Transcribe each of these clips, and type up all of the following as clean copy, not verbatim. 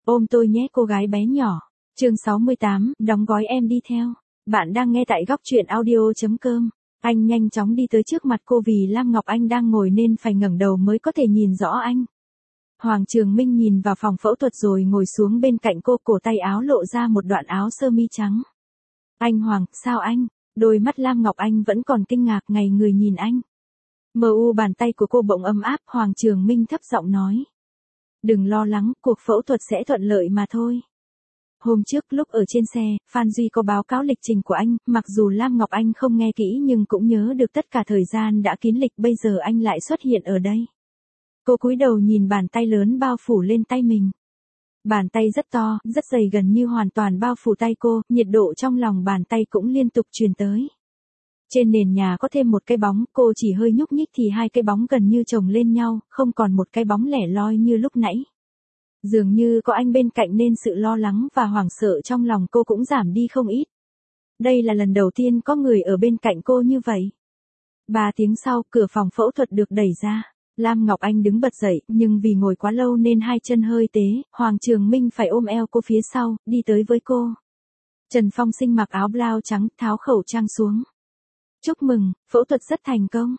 Ôm tôi nhé cô gái bé nhỏ. Chương 68, đóng gói em đi theo. Bạn đang nghe tại góc truyện audio.com. Anh nhanh chóng đi tới trước mặt cô vì Lam Ngọc Anh đang ngồi nên phải ngẩng đầu mới có thể nhìn rõ anh. Hoàng Trường Minh nhìn vào phòng phẫu thuật rồi ngồi xuống bên cạnh cô, cổ tay áo lộ ra một đoạn áo sơ mi trắng. Anh Hoàng, sao anh? Đôi mắt Lam Ngọc Anh vẫn còn kinh ngạc ngay người nhìn anh. Bàn tay của cô bỗng ấm áp, Hoàng Trường Minh thấp giọng nói. Đừng lo lắng, cuộc phẫu thuật sẽ thuận lợi mà thôi. Hôm trước lúc ở trên xe, Phan Duy có báo cáo lịch trình của anh, mặc dù Lam Ngọc Anh không nghe kỹ nhưng cũng nhớ được tất cả thời gian đã kín lịch, bây giờ anh lại xuất hiện ở đây. Cô cúi đầu nhìn bàn tay lớn bao phủ lên tay mình. Bàn tay rất to, rất dày, gần như hoàn toàn bao phủ tay cô, nhiệt độ trong lòng bàn tay cũng liên tục truyền tới. Trên nền nhà có thêm một cái bóng, cô chỉ hơi nhúc nhích thì hai cái bóng gần như chồng lên nhau, không còn một cái bóng lẻ loi như lúc nãy. Dường như có anh bên cạnh nên sự lo lắng và hoảng sợ trong lòng cô cũng giảm đi không ít. Đây là lần đầu tiên có người ở bên cạnh cô như vậy. 3 tiếng sau, cửa phòng phẫu thuật được đẩy ra. Lam Ngọc Anh đứng bật dậy, nhưng vì ngồi quá lâu nên hai chân hơi tế, Hoàng Trường Minh phải ôm eo cô phía sau, đi tới với cô. Trần Phong Sinh mặc áo blau trắng, tháo khẩu trang xuống. Chúc mừng, phẫu thuật rất thành công.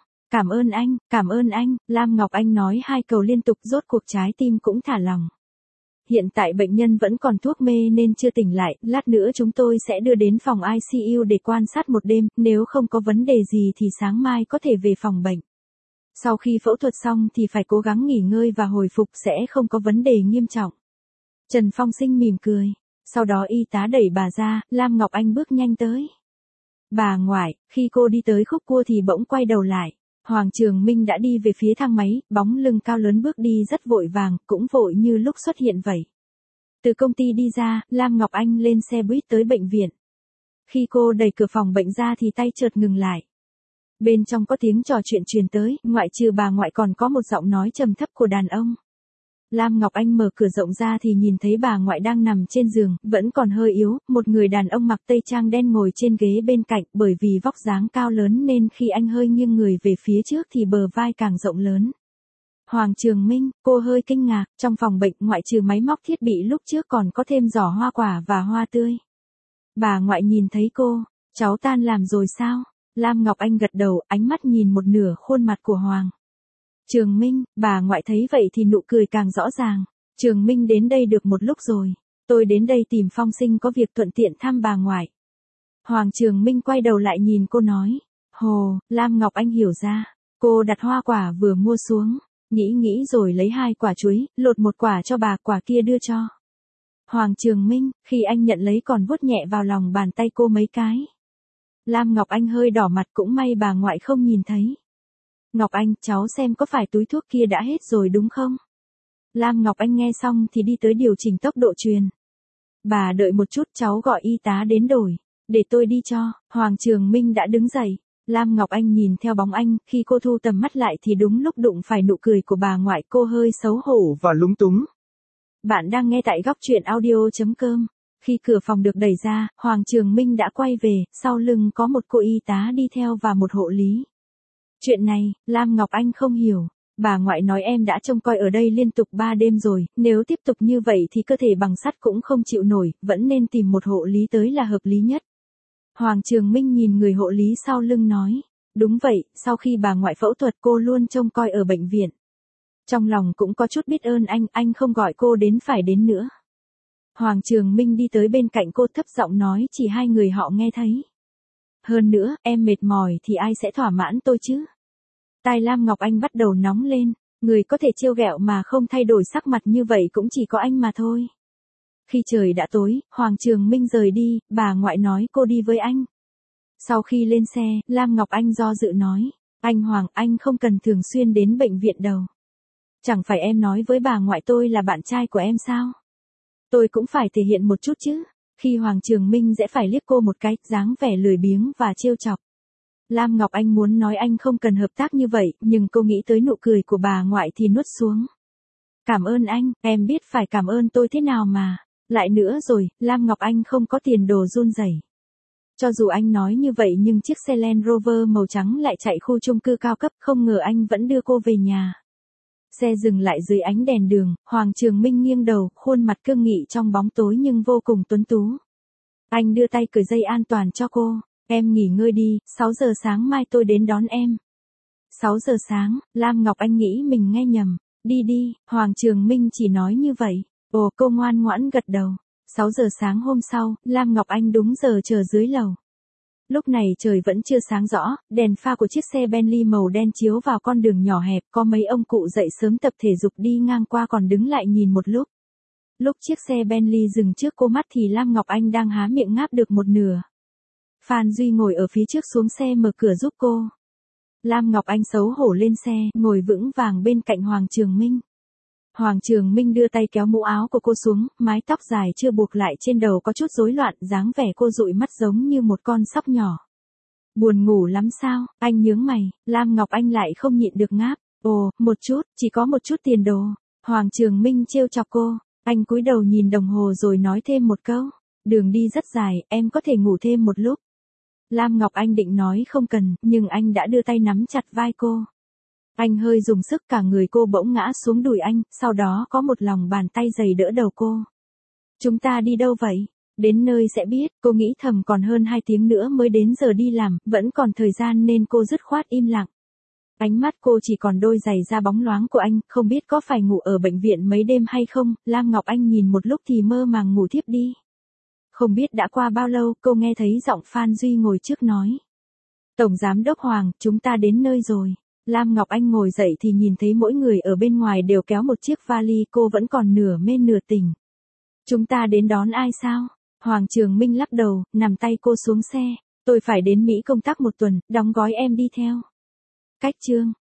Cảm ơn anh, Lam Ngọc Anh nói 2 câu liên tục, rốt cuộc trái tim cũng thả lỏng. Hiện tại bệnh nhân vẫn còn thuốc mê nên chưa tỉnh lại, lát nữa chúng tôi sẽ đưa đến phòng ICU để quan sát một đêm, nếu không có vấn đề gì thì sáng mai có thể về phòng bệnh. Sau khi phẫu thuật xong thì phải cố gắng nghỉ ngơi và hồi phục, sẽ không có vấn đề nghiêm trọng. Trần Phong Sinh mỉm cười. Sau đó y tá đẩy bà ra, Lam Ngọc Anh bước nhanh tới. Bà ngoại, khi cô đi tới khúc cua thì bỗng quay đầu lại. Hoàng Trường Minh đã đi về phía thang máy, bóng lưng cao lớn bước đi rất vội vàng, cũng vội như lúc xuất hiện vậy. Từ công ty đi ra, Lam Ngọc Anh lên xe buýt tới bệnh viện. Khi cô đẩy cửa phòng bệnh ra thì tay chợt ngừng lại. Bên trong có tiếng trò chuyện truyền tới, ngoại trừ bà ngoại còn có một giọng nói trầm thấp của đàn ông. Lam Ngọc Anh mở cửa rộng ra thì nhìn thấy bà ngoại đang nằm trên giường, vẫn còn hơi yếu, một người đàn ông mặc tây trang đen ngồi trên ghế bên cạnh, bởi vì vóc dáng cao lớn nên khi anh hơi nghiêng người về phía trước thì bờ vai càng rộng lớn. Hoàng Trường Minh, cô hơi kinh ngạc, trong phòng bệnh ngoại trừ máy móc thiết bị lúc trước còn có thêm giỏ hoa quả và hoa tươi. Bà ngoại nhìn thấy cô, cháu tan làm rồi sao? Lam Ngọc Anh gật đầu, ánh mắt nhìn một nửa khuôn mặt của Hoàng Trường Minh, bà ngoại thấy vậy thì nụ cười càng rõ ràng. Trường Minh đến đây được một lúc rồi. Tôi đến đây tìm Phong Sinh có việc thuận tiện thăm bà ngoại. Hoàng Trường Minh quay đầu lại nhìn cô nói. Hồ, Lam Ngọc Anh hiểu ra. Cô đặt hoa quả vừa mua xuống. Nghĩ rồi lấy 2 quả chuối, lột 1 quả cho bà, quả kia đưa cho Hoàng Trường Minh. Khi anh nhận lấy còn vuốt nhẹ vào lòng bàn tay cô mấy cái. Lam Ngọc Anh hơi đỏ mặt, cũng may bà ngoại không nhìn thấy. Ngọc Anh, cháu xem có phải túi thuốc kia đã hết rồi đúng không? Lam Ngọc Anh nghe xong thì đi tới điều chỉnh tốc độ truyền. Bà đợi một chút, cháu gọi y tá đến đổi. Để tôi đi cho. Hoàng Trường Minh đã đứng dậy. Lam Ngọc Anh nhìn theo bóng anh, khi cô thu tầm mắt lại thì đúng lúc đụng phải nụ cười của bà ngoại, cô hơi xấu hổ và lúng túng. Bạn đang nghe tại góc truyện audio.com. Khi cửa phòng được đẩy ra, Hoàng Trường Minh đã quay về, sau lưng có một cô y tá đi theo và một hộ lý. Chuyện này, Lam Ngọc Anh không hiểu. Bà ngoại nói em đã trông coi ở đây liên tục 3 đêm rồi, nếu tiếp tục như vậy thì cơ thể bằng sắt cũng không chịu nổi, vẫn nên tìm một hộ lý tới là hợp lý nhất. Hoàng Trường Minh nhìn người hộ lý sau lưng nói. Đúng vậy, sau khi bà ngoại phẫu thuật cô luôn trông coi ở bệnh viện. Trong lòng cũng có chút biết ơn anh không gọi cô đến phải đến nữa. Hoàng Trường Minh đi tới bên cạnh cô, thấp giọng nói, chỉ 2 người họ nghe thấy. Hơn nữa, em mệt mỏi thì ai sẽ thỏa mãn tôi chứ? Tai Lam Ngọc Anh bắt đầu nóng lên, người có thể trêu ghẹo mà không thay đổi sắc mặt như vậy cũng chỉ có anh mà thôi. Khi trời đã tối, Hoàng Trường Minh rời đi, bà ngoại nói cô đi với anh. Sau khi lên xe, Lam Ngọc Anh do dự nói, anh Hoàng, anh không cần thường xuyên đến bệnh viện đâu. Chẳng phải em nói với bà ngoại tôi là bạn trai của em sao? Tôi cũng phải thể hiện một chút chứ. Khi Hoàng Trường Minh sẽ phải liếc cô một cái, dáng vẻ lười biếng và trêu chọc. Lam Ngọc Anh muốn nói anh không cần hợp tác như vậy, nhưng cô nghĩ tới nụ cười của bà ngoại thì nuốt xuống. Cảm ơn anh, em biết phải cảm ơn tôi thế nào mà. Lại nữa rồi, Lam Ngọc Anh không có tiền đồ run rẩy. Cho dù anh nói như vậy nhưng chiếc xe Land Rover màu trắng lại chạy khu chung cư cao cấp, không ngờ anh vẫn đưa cô về nhà. Xe dừng lại dưới ánh đèn đường, Hoàng Trường Minh nghiêng đầu, khuôn mặt cương nghị trong bóng tối nhưng vô cùng tuấn tú. Anh đưa tay cởi dây an toàn cho cô. Em nghỉ ngơi đi, 6 giờ sáng mai tôi đến đón em. 6 giờ sáng, Lam Ngọc Anh nghĩ mình nghe nhầm. Đi đi, Hoàng Trường Minh chỉ nói như vậy. Ồ, cô ngoan ngoãn gật đầu. 6 giờ sáng hôm sau, Lam Ngọc Anh đúng giờ chờ dưới lầu. Lúc này trời vẫn chưa sáng rõ, đèn pha của chiếc xe Bentley màu đen chiếu vào con đường nhỏ hẹp, có mấy ông cụ dậy sớm tập thể dục đi ngang qua còn đứng lại nhìn một lúc. Lúc chiếc xe Bentley dừng trước cô mắt thì Lam Ngọc Anh đang há miệng ngáp được một nửa. Phan Duy ngồi ở phía trước xuống xe mở cửa giúp cô. Lam Ngọc Anh xấu hổ lên xe, ngồi vững vàng bên cạnh Hoàng Trường Minh. Hoàng Trường Minh đưa tay kéo mũ áo của cô xuống, mái tóc dài chưa buộc lại trên đầu có chút rối loạn, dáng vẻ cô dụi mắt giống như một con sóc nhỏ. Buồn ngủ lắm sao? Anh nhướng mày, Lam Ngọc Anh lại không nhịn được ngáp. Ồ, một chút, chỉ có một chút tiền đồ. Hoàng Trường Minh trêu chọc cô, anh cúi đầu nhìn đồng hồ rồi nói thêm một câu. Đường đi rất dài, em có thể ngủ thêm một lúc. Lam Ngọc Anh định nói không cần, nhưng anh đã đưa tay nắm chặt vai cô. Anh hơi dùng sức cả người cô bỗng ngã xuống đùi anh, sau đó có một lòng bàn tay dày đỡ đầu cô. Chúng ta đi đâu vậy? Đến nơi sẽ biết, cô nghĩ thầm còn hơn 2 tiếng nữa mới đến giờ đi làm, vẫn còn thời gian nên cô dứt khoát im lặng. Ánh mắt cô chỉ còn đôi giày da bóng loáng của anh, không biết có phải ngủ ở bệnh viện mấy đêm hay không, Lam Ngọc Anh nhìn một lúc thì mơ màng ngủ thiếp đi. Không biết đã qua bao lâu, cô nghe thấy giọng Phan Duy ngồi trước nói. Tổng Giám đốc Hoàng, chúng ta đến nơi rồi. Lam Ngọc Anh ngồi dậy thì nhìn thấy mỗi người ở bên ngoài đều kéo một chiếc vali, cô vẫn còn nửa mê nửa tỉnh. Chúng ta đến đón ai sao? Hoàng Trường Minh lắc đầu, nằm tay cô xuống xe. Tôi phải đến Mỹ công tác 1 tuần, đóng gói em đi theo. Cách chương